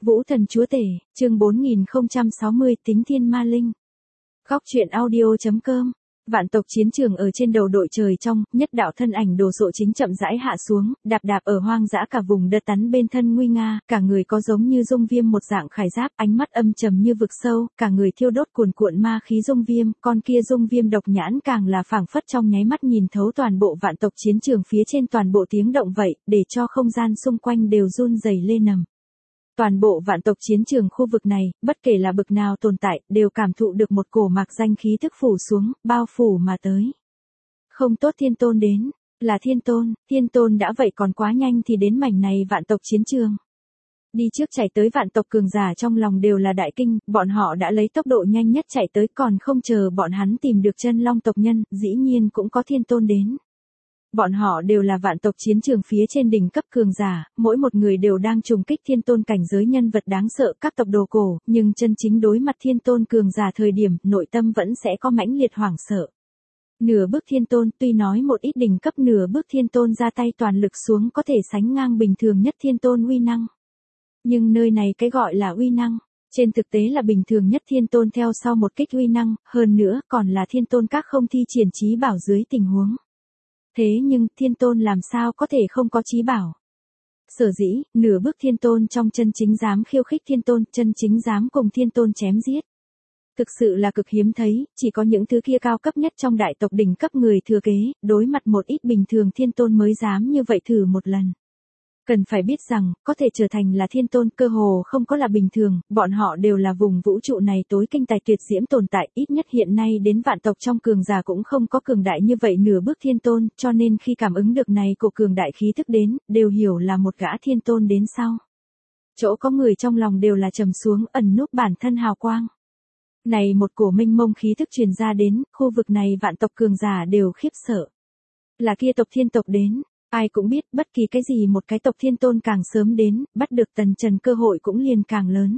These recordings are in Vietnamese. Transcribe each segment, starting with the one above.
Vũ Thần Chúa Tể, chương 4060 Tính Thiên Ma Linh. Góc truyện audio.com. Vạn tộc chiến trường ở trên đầu đội trời trong, nhất đạo thân ảnh đồ sộ chính chậm rãi hạ xuống, đạp đạp ở hoang dã cả vùng đất tắn bên thân nguy nga, cả người có giống như dung viêm một dạng khải giáp, ánh mắt âm trầm như vực sâu, cả người thiêu đốt cuồn cuộn ma khí dung viêm, con kia dung viêm độc nhãn càng là phảng phất trong nháy mắt nhìn thấu toàn bộ vạn tộc chiến trường phía trên toàn bộ tiếng động vậy, để cho không gian xung quanh đều run rẩy lên nầm. Toàn bộ vạn tộc chiến trường khu vực này, bất kể là bực nào tồn tại, đều cảm thụ được một cổ mạc danh khí thức phủ xuống, bao phủ mà tới. Không tốt, Thiên Tôn đến, là Thiên Tôn đã vậy còn quá nhanh thì đến mảnh này vạn tộc chiến trường. Đi trước chạy tới vạn tộc cường giả trong lòng đều là đại kinh, bọn họ đã lấy tốc độ nhanh nhất chạy tới, còn không chờ bọn hắn tìm được chân long tộc nhân, dĩ nhiên cũng có Thiên Tôn đến. Bọn họ đều là vạn tộc chiến trường phía trên đỉnh cấp cường giả, mỗi một người đều đang trùng kích Thiên Tôn cảnh giới nhân vật đáng sợ các tộc đồ cổ, nhưng chân chính đối mặt Thiên Tôn cường giả thời điểm, nội tâm vẫn sẽ có mãnh liệt hoảng sợ. Nửa bước Thiên Tôn, tuy nói một ít đỉnh cấp nửa bước Thiên Tôn ra tay toàn lực xuống có thể sánh ngang bình thường nhất Thiên Tôn uy năng. Nhưng nơi này cái gọi là uy năng, trên thực tế là bình thường nhất Thiên Tôn theo sau một kích uy năng, hơn nữa còn là Thiên Tôn các không thi triển trí bảo dưới tình huống. Thế nhưng, Thiên Tôn làm sao có thể không có trí bảo? Sở dĩ, nửa bước Thiên Tôn trong chân chính dám khiêu khích Thiên Tôn, chân chính dám cùng Thiên Tôn chém giết. Thực sự là cực hiếm thấy, chỉ có những thứ kia cao cấp nhất trong đại tộc đỉnh cấp người thừa kế, đối mặt một ít bình thường Thiên Tôn mới dám như vậy thử một lần. Cần phải biết rằng, có thể trở thành là Thiên Tôn cơ hồ không có là bình thường, bọn họ đều là vùng vũ trụ này tối kinh tài tuyệt diễm tồn tại, ít nhất hiện nay đến vạn tộc trong cường giả cũng không có cường đại như vậy nửa bước Thiên Tôn, cho nên khi cảm ứng được này của cường đại khí thức đến, đều hiểu là một gã Thiên Tôn đến sau. Chỗ có người trong lòng đều là trầm xuống, ẩn núp bản thân hào quang. Này một cổ mênh mông khí thức truyền ra đến, khu vực này vạn tộc cường giả đều khiếp sợ. Là kia tộc Thiên tộc đến. Ai cũng biết, bất kỳ cái gì một cái tộc Thiên Tôn càng sớm đến, bắt được Tần Trần cơ hội cũng liền càng lớn.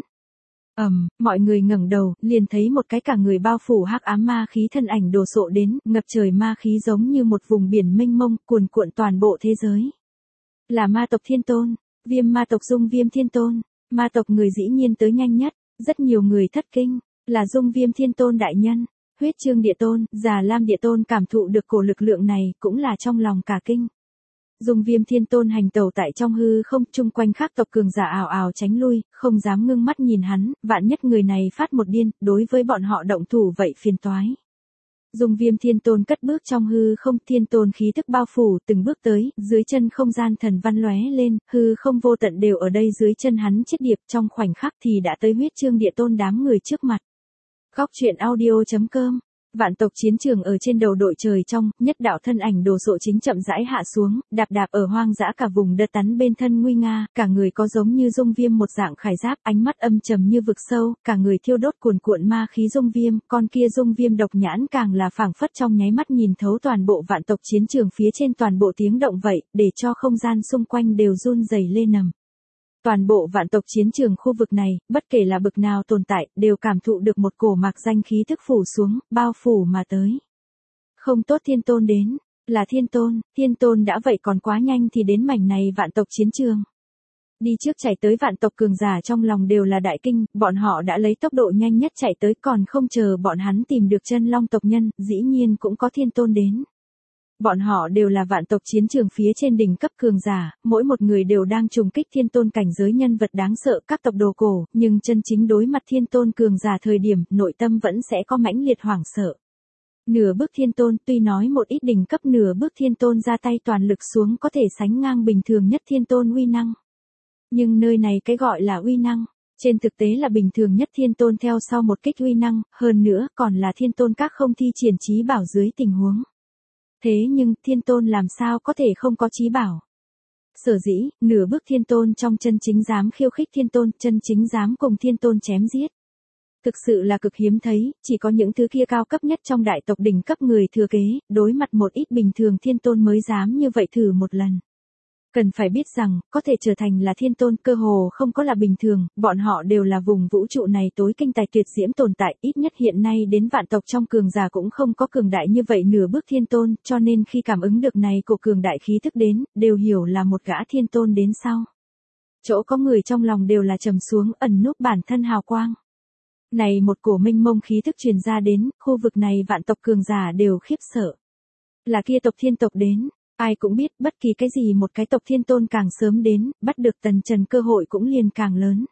Mọi người ngẩng đầu, liền thấy một cái cả người bao phủ hắc ám ma khí thân ảnh đồ sộ đến, ngập trời ma khí giống như một vùng biển mênh mông, cuồn cuộn toàn bộ thế giới. Là ma tộc Thiên Tôn, Viêm ma tộc Dung Viêm Thiên Tôn, ma tộc người dĩ nhiên tới nhanh nhất, rất nhiều người thất kinh, là Dung Viêm Thiên Tôn đại nhân. Huyết Trương Địa Tôn, Già Lam Địa Tôn cảm thụ được cổ lực lượng này, cũng là trong lòng cả kinh. Dung Viêm Thiên Tôn hành tẩu tại trong hư không, chung quanh khác tộc cường giả ào ào tránh lui, không dám ngưng mắt nhìn hắn, vạn nhất người này phát một điên, đối với bọn họ động thủ vậy phiền toái. Dung Viêm Thiên Tôn cất bước trong hư không, Thiên Tôn khí tức bao phủ, từng bước tới, dưới chân không gian thần văn lóe lên, hư không vô tận đều ở đây dưới chân hắn chiết điệp, trong khoảnh khắc thì đã tới Huyết Trương Địa Tôn đám người trước mặt. Góc truyện audio.com. Vạn tộc chiến trường ở trên đầu đội trời trong, nhất đạo thân ảnh đồ sộ chính chậm rãi hạ xuống, đạp đạp ở hoang dã cả vùng đất tắn bên thân nguy nga, cả người có giống như dung viêm một dạng khải giáp, ánh mắt âm trầm như vực sâu, cả người thiêu đốt cuồn cuộn ma khí dung viêm, con kia dung viêm độc nhãn càng là phảng phất trong nháy mắt nhìn thấu toàn bộ vạn tộc chiến trường phía trên toàn bộ tiếng động vậy, để cho không gian xung quanh đều run rẩy lên nầm. Toàn bộ vạn tộc chiến trường khu vực này, bất kể là bực nào tồn tại, đều cảm thụ được một cổ mạc danh khí thức phủ xuống, bao phủ mà tới. Không tốt, Thiên Tôn đến, là Thiên Tôn đã vậy còn quá nhanh thì đến mảnh này vạn tộc chiến trường. Đi trước chạy tới vạn tộc cường giả trong lòng đều là đại kinh, bọn họ đã lấy tốc độ nhanh nhất chạy tới, còn không chờ bọn hắn tìm được chân long tộc nhân, dĩ nhiên cũng có Thiên Tôn đến. Bọn họ đều là vạn tộc chiến trường phía trên đỉnh cấp cường giả, mỗi một người đều đang trùng kích Thiên Tôn cảnh giới nhân vật đáng sợ các tộc đồ cổ, nhưng chân chính đối mặt Thiên Tôn cường giả thời điểm, nội tâm vẫn sẽ có mãnh liệt hoảng sợ. Nửa bước Thiên Tôn, tuy nói một ít đỉnh cấp nửa bước Thiên Tôn ra tay toàn lực xuống có thể sánh ngang bình thường nhất Thiên Tôn uy năng. Nhưng nơi này cái gọi là uy năng, trên thực tế là bình thường nhất Thiên Tôn theo sau một kích uy năng, hơn nữa còn là Thiên Tôn các không thi triển trí bảo dưới tình huống. Thế nhưng, Thiên Tôn làm sao có thể không có trí bảo? Sở dĩ, nửa bước Thiên Tôn trong chân chính dám khiêu khích Thiên Tôn, chân chính dám cùng Thiên Tôn chém giết. Thực sự là cực hiếm thấy, chỉ có những thứ kia cao cấp nhất trong đại tộc đỉnh cấp người thừa kế, đối mặt một ít bình thường Thiên Tôn mới dám như vậy thử một lần. Cần phải biết rằng, có thể trở thành là Thiên Tôn cơ hồ không có là bình thường, bọn họ đều là vùng vũ trụ này tối kinh tài tuyệt diễm tồn tại, ít nhất hiện nay đến vạn tộc trong cường giả cũng không có cường đại như vậy nửa bước Thiên Tôn, cho nên khi cảm ứng được này của cường đại khí thức đến, đều hiểu là một gã Thiên Tôn đến sau. Chỗ có người trong lòng đều là trầm xuống ẩn núp bản thân hào quang. Này một cổ mênh mông khí thức truyền ra đến, khu vực này vạn tộc cường giả đều khiếp sợ. Là kia tộc thiên tộc đến, ai cũng biết bất kỳ cái gì một cái tộc thiên tôn càng sớm đến, bắt được Tần Trần cơ hội cũng liền càng lớn.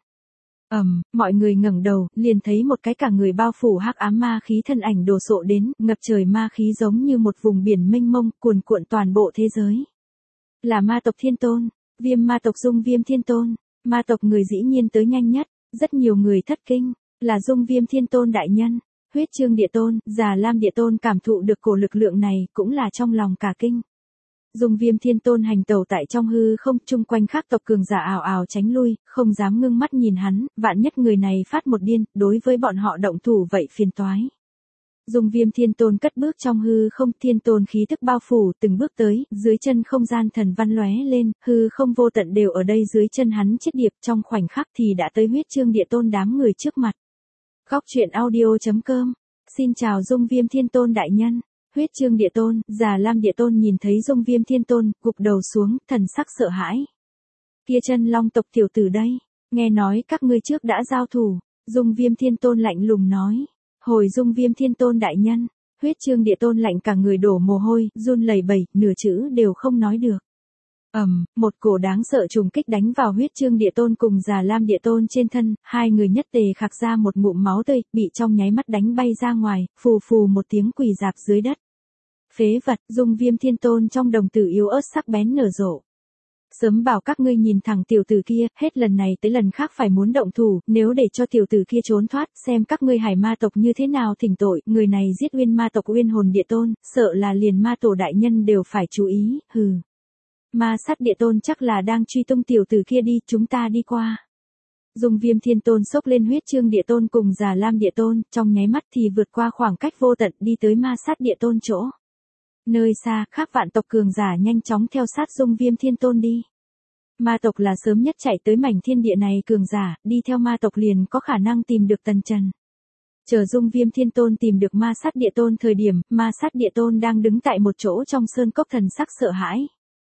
Mọi người ngẩng đầu, liền thấy một cái cả người bao phủ hắc ám ma khí thân ảnh đồ sộ đến, ngập trời ma khí giống như một vùng biển mênh mông, cuồn cuộn toàn bộ thế giới. Là ma tộc thiên tôn, Viêm ma tộc Dung Viêm thiên tôn, ma tộc người dĩ nhiên tới nhanh nhất, rất nhiều người thất kinh, là Dung Viêm thiên tôn đại nhân. Huyết Chương Địa Tôn, Già Lam Địa Tôn cảm thụ được cổ lực lượng này, cũng là trong lòng cả kinh. Dung Viêm Thiên Tôn hành tẩu tại trong hư không, chung quanh khác tộc cường giả ảo ảo tránh lui, không dám ngưng mắt nhìn hắn, vạn nhất người này phát một điên, đối với bọn họ động thủ vậy phiền toái. Dung Viêm Thiên Tôn cất bước trong hư không, thiên tôn khí tức bao phủ, từng bước tới, dưới chân không gian thần văn lóe lên, hư không vô tận đều ở đây dưới chân hắn chiết điệp, trong khoảnh khắc thì đã tới Huyết Chương Địa Tôn đám người trước mặt. Góc truyện audio.com. Xin chào Dung Viêm Thiên Tôn đại nhân. Huyết Chương Địa Tôn, Già Lam Địa Tôn nhìn thấy Dung Viêm Thiên Tôn, gục đầu xuống, thần sắc sợ hãi. Kia chân long tộc tiểu tử đây, nghe nói các ngươi trước đã giao thủ. Dung Viêm Thiên Tôn lạnh lùng nói. Hồi Dung Viêm Thiên Tôn đại nhân. Huyết Chương Địa Tôn lạnh cả người đổ mồ hôi, run lẩy bẩy, nửa chữ đều không nói được. Một cổ đáng sợ trùng kích đánh vào Huyết Chương Địa Tôn cùng Già Lam Địa Tôn trên thân, hai người nhất tề khạc ra một ngụm máu tươi, bị trong nháy mắt đánh bay ra ngoài, phù phù một tiếng quỳ rạp dưới đất. Phế vật, Dung Viêm Thiên Tôn trong đồng tử yếu ớt sắc bén nở rộ. Sớm bảo các ngươi nhìn thẳng tiểu tử kia, hết lần này tới lần khác phải muốn động thủ, nếu để cho tiểu tử kia trốn thoát, xem các ngươi hải ma tộc như thế nào thỉnh tội, người này giết Uyên ma tộc Uyên Hồn Địa Tôn, sợ là liền ma tổ đại nhân đều phải chú ý, hừ. Ma sát Địa Tôn chắc là đang truy tung tiểu tử kia đi, chúng ta đi qua. Dung Viêm Thiên Tôn xốc lên Huyết Chương Địa Tôn cùng Già Lam Địa Tôn, trong nháy mắt thì vượt qua khoảng cách vô tận đi tới ma sát Địa Tôn chỗ. Nơi xa, khác vạn tộc cường giả nhanh chóng theo sát Dung Viêm Thiên Tôn đi. Ma tộc là sớm nhất chạy tới mảnh thiên địa này cường giả, đi theo ma tộc liền có khả năng tìm được Tần Trần. Chờ Dung Viêm Thiên Tôn tìm được ma sát Địa Tôn thời điểm, ma sát Địa Tôn đang đứng tại một chỗ trong sơn cốc thần sắc sợ hãi.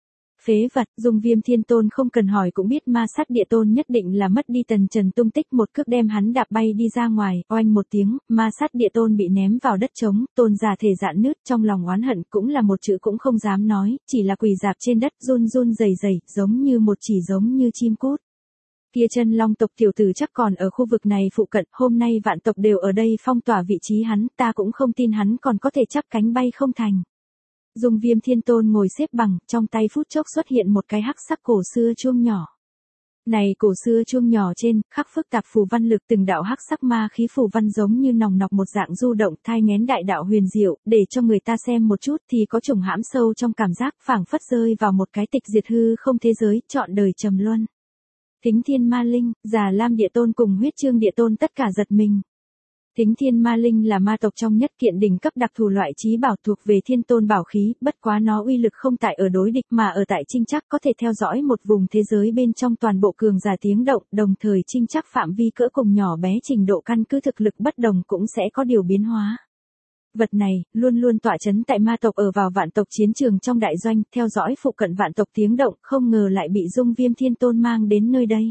Phế vật, Dung Viêm Thiên Tôn không cần hỏi cũng biết ma sát Địa Tôn nhất định là mất đi Tần Trần tung tích, một cước đem hắn đạp bay đi ra ngoài, oanh một tiếng, ma sát Địa Tôn bị ném vào đất trống, tôn giả thể dạn nứt, trong lòng oán hận cũng là một chữ cũng không dám nói, chỉ là quỳ dạp trên đất run run rẩy rẩy, giống như một chỉ giống như chim cút. Kia chân long tộc tiểu tử chắc còn ở khu vực này phụ cận, hôm nay vạn tộc đều ở đây phong tỏa vị trí hắn, ta cũng không tin hắn còn có thể chắp cánh bay không thành. Dung Viêm Thiên Tôn ngồi xếp bằng, trong tay phút chốc xuất hiện một cái hắc sắc cổ xưa chuông nhỏ. Này cổ xưa chuông nhỏ trên, khắc phức tạp phù văn lực từng đạo hắc sắc ma khí phù văn giống như nòng nọc một dạng du động thai nghén đại đạo huyền diệu, để cho người ta xem một chút thì có trùng hãm sâu trong cảm giác phảng phất rơi vào một cái tịch diệt hư không thế giới, trọn đời trầm luân. Thính Thiên Ma Linh, Già Lam Địa Tôn cùng Huyết Chương Địa Tôn tất cả giật mình. Thính Thiên Ma Linh là ma tộc trong nhất kiện đỉnh cấp đặc thù loại chí bảo thuộc về thiên tôn bảo khí, bất quá nó uy lực không tại ở đối địch mà ở tại trinh chắc có thể theo dõi một vùng thế giới bên trong toàn bộ cường giả tiếng động, đồng thời trinh chắc phạm vi cỡ cùng nhỏ bé trình độ căn cứ thực lực bất đồng cũng sẽ có điều biến hóa. Vật này, luôn luôn tọa chấn tại ma tộc ở vào vạn tộc chiến trường trong đại doanh, theo dõi phụ cận vạn tộc tiếng động, không ngờ lại bị Dung Viêm Thiên Tôn mang đến nơi đây.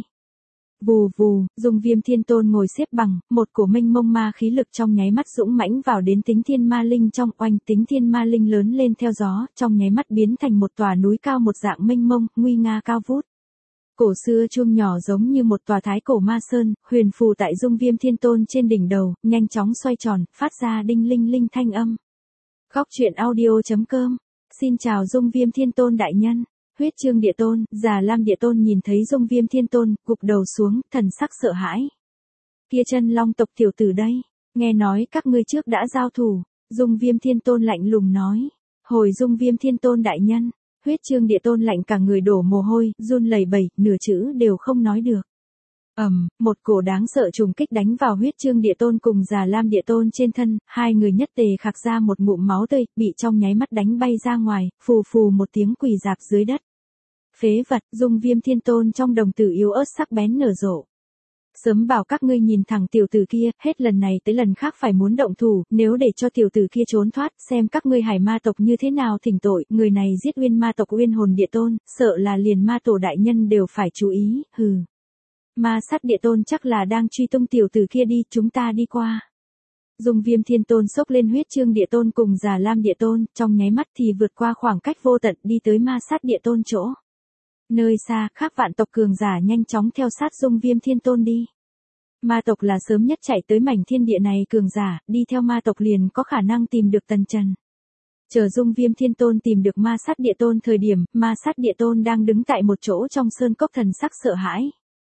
Vù vù, Dung Viêm Thiên Tôn ngồi xếp bằng, một cổ mênh mông ma khí lực trong nháy mắt dũng mãnh vào đến Tính Thiên Ma Linh trong oanh, Tính Thiên Ma Linh lớn lên theo gió, trong nháy mắt biến thành một tòa núi cao một dạng mênh mông, nguy nga cao vút. Cổ xưa chuông nhỏ giống như một tòa thái cổ ma sơn, huyền phù tại Dung Viêm Thiên Tôn trên đỉnh đầu, nhanh chóng xoay tròn, phát ra đinh linh linh thanh âm. Góc truyện audio.com. Xin chào Dung Viêm Thiên Tôn đại nhân. Huyết Chương Địa Tôn, Già Lam Địa Tôn nhìn thấy Dung Viêm Thiên Tôn, gục đầu xuống, thần sắc sợ hãi. Kia chân long tộc tiểu tử đây, nghe nói các ngươi trước đã giao thủ, Dung Viêm Thiên Tôn lạnh lùng nói. Hồi Dung Viêm Thiên Tôn đại nhân, Huyết Chương Địa Tôn lạnh cả người đổ mồ hôi, run lẩy bẩy, nửa chữ đều không nói được. Một cổ đáng sợ trùng kích đánh vào Huyết Chương Địa Tôn cùng Già Lam Địa Tôn trên thân, hai người nhất tề khạc ra một ngụm máu tươi, bị trong nháy mắt đánh bay ra ngoài, phù phù một tiếng quỳ rạp dưới đất. Phế vật, Dung Viêm Thiên Tôn trong đồng tử yếu ớt sắc bén nở rộ. Sớm bảo các ngươi nhìn thẳng tiểu tử kia, hết lần này tới lần khác phải muốn động thủ, nếu để cho tiểu tử kia trốn thoát, xem các ngươi Hải ma tộc như thế nào thỉnh tội, người này giết Uyên ma tộc Uyên hồn địa tôn, sợ là liền ma tổ đại nhân đều phải chú ý, hừ. Ma sát địa tôn chắc là đang truy tung tiểu tử kia đi, chúng ta đi qua. Dung Viêm Thiên Tôn xốc lên huyết chương địa tôn cùng Già Lam địa tôn, trong nháy mắt thì vượt qua khoảng cách vô tận đi tới ma sát địa tôn chỗ. Nơi xa, khác vạn tộc cường giả nhanh chóng theo sát Dung Viêm Thiên Tôn đi. Ma tộc là sớm nhất chạy tới mảnh thiên địa này cường giả, đi theo ma tộc liền có khả năng tìm được Tần Trần. Chờ Dung Viêm Thiên Tôn tìm được ma sát địa tôn thời điểm, ma sát địa tôn đang đứng tại một chỗ trong sơn cốc thần sắc sợ hãi.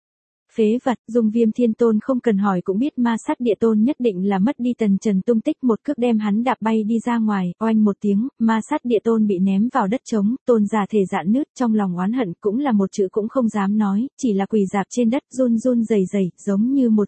Phế vật, Dung Viêm Thiên Tôn không cần hỏi cũng biết ma sát địa tôn nhất định là mất đi Tần Trần tung tích, một cước đem hắn đạp bay đi ra ngoài, oanh một tiếng, ma sát địa tôn bị ném vào đất trống, tôn giả thể dạn nứt, trong lòng oán hận cũng là một chữ cũng không dám nói, chỉ là quỳ dạp trên đất run run rẩy rẩy, giống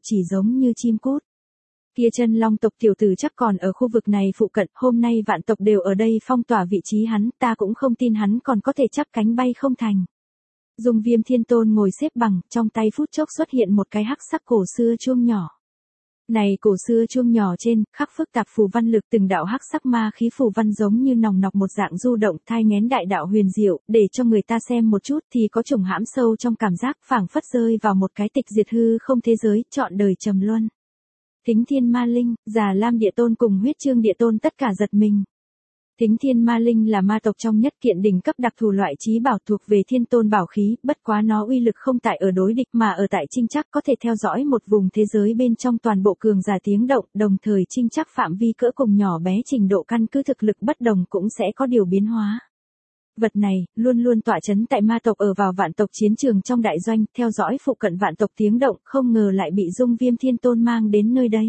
như chim cút. Kia chân long tộc tiểu tử chắc còn ở khu vực này phụ cận, hôm nay vạn tộc đều ở đây phong tỏa vị trí hắn, ta cũng không tin hắn còn có thể chắp cánh bay không thành. Dung Viêm Thiên Tôn ngồi xếp bằng, trong tay phút chốc xuất hiện một cái hắc sắc cổ xưa chuông nhỏ. Này cổ xưa chuông nhỏ trên, khắc phức tạp phù văn lực từng đạo hắc sắc ma khí phù văn giống như nòng nọc một dạng du động thai nghén đại đạo huyền diệu, để cho người ta xem một chút thì có trùng hãm sâu trong cảm giác phảng phất rơi vào một cái tịch diệt hư không thế giới, trọn đời trầm luân. Thính Thiên Ma Linh, Già Lam địa tôn cùng huyết chương địa tôn tất cả giật mình. Thính Thiên Ma Linh là ma tộc trong nhất kiện đỉnh cấp đặc thù loại chí bảo thuộc về thiên tôn bảo khí, bất quá nó uy lực không tại ở đối địch mà ở tại trinh chắc có thể theo dõi một vùng thế giới bên trong toàn bộ cường giả tiếng động, đồng thời trinh chắc phạm vi cỡ cùng nhỏ bé trình độ căn cứ thực lực bất đồng cũng sẽ có điều biến hóa. Vật này, luôn luôn tọa chấn tại ma tộc ở vào vạn tộc chiến trường trong đại doanh, theo dõi phụ cận vạn tộc tiếng động, không ngờ lại bị Dung Viêm Thiên Tôn mang đến nơi đây.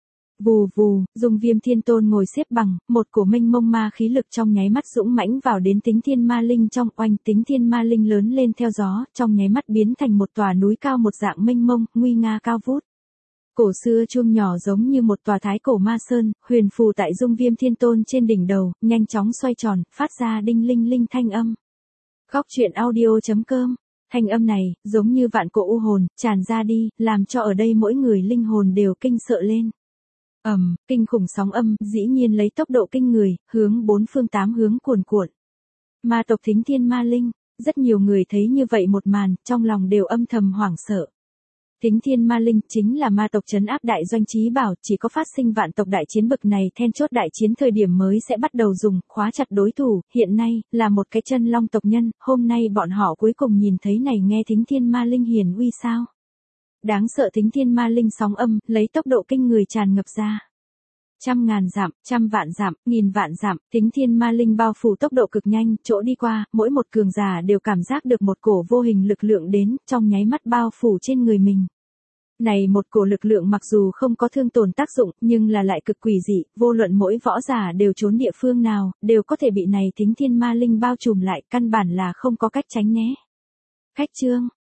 Vù vù, Dung Viêm Thiên Tôn ngồi xếp bằng, một cổ mênh mông ma khí lực trong nháy mắt dũng mãnh vào đến Thính Thiên Ma Linh trong, oanh Thính Thiên Ma Linh lớn lên theo gió, trong nháy mắt biến thành một tòa núi cao một dạng mênh mông, nguy nga cao vút. Cổ xưa chuông nhỏ giống như một tòa thái cổ ma sơn, huyền phù tại Dung Viêm Thiên Tôn trên đỉnh đầu, nhanh chóng xoay tròn, phát ra đinh linh linh thanh âm. Góc truyện audio.com. Thanh âm này, giống như vạn cổ u hồn, tràn ra đi, làm cho ở đây mỗi người linh hồn đều kinh sợ lên. Kinh khủng sóng âm, dĩ nhiên lấy tốc độ kinh người, hướng bốn phương tám hướng cuồn cuộn. Ma tộc Thính Thiên Ma Linh, rất nhiều người thấy như vậy một màn, trong lòng đều âm thầm hoảng sợ. Thính Thiên Ma Linh chính là ma tộc trấn áp đại doanh chí bảo, chỉ có phát sinh vạn tộc đại chiến bực này then chốt đại chiến thời điểm mới sẽ bắt đầu dùng, khóa chặt đối thủ, hiện nay, là một cái chân long tộc nhân, hôm nay bọn họ cuối cùng nhìn thấy này nghe Thính Thiên Ma Linh hiển uy sao. Đáng sợ Thính Thiên Ma Linh sóng âm, lấy tốc độ kinh người tràn ngập ra. Trăm ngàn dặm, trăm vạn dặm, nghìn vạn dặm, Thính Thiên Ma Linh bao phủ tốc độ cực nhanh, chỗ đi qua, mỗi một cường giả đều cảm giác được một cổ vô hình lực lượng đến, trong nháy mắt bao phủ trên người mình. Này một cổ lực lượng mặc dù không có thương tổn tác dụng, nhưng là lại cực quỷ dị, vô luận mỗi võ giả đều trốn địa phương nào, đều có thể bị này Thính Thiên Ma Linh bao trùm lại, căn bản là không có cách tránh né. Khách chương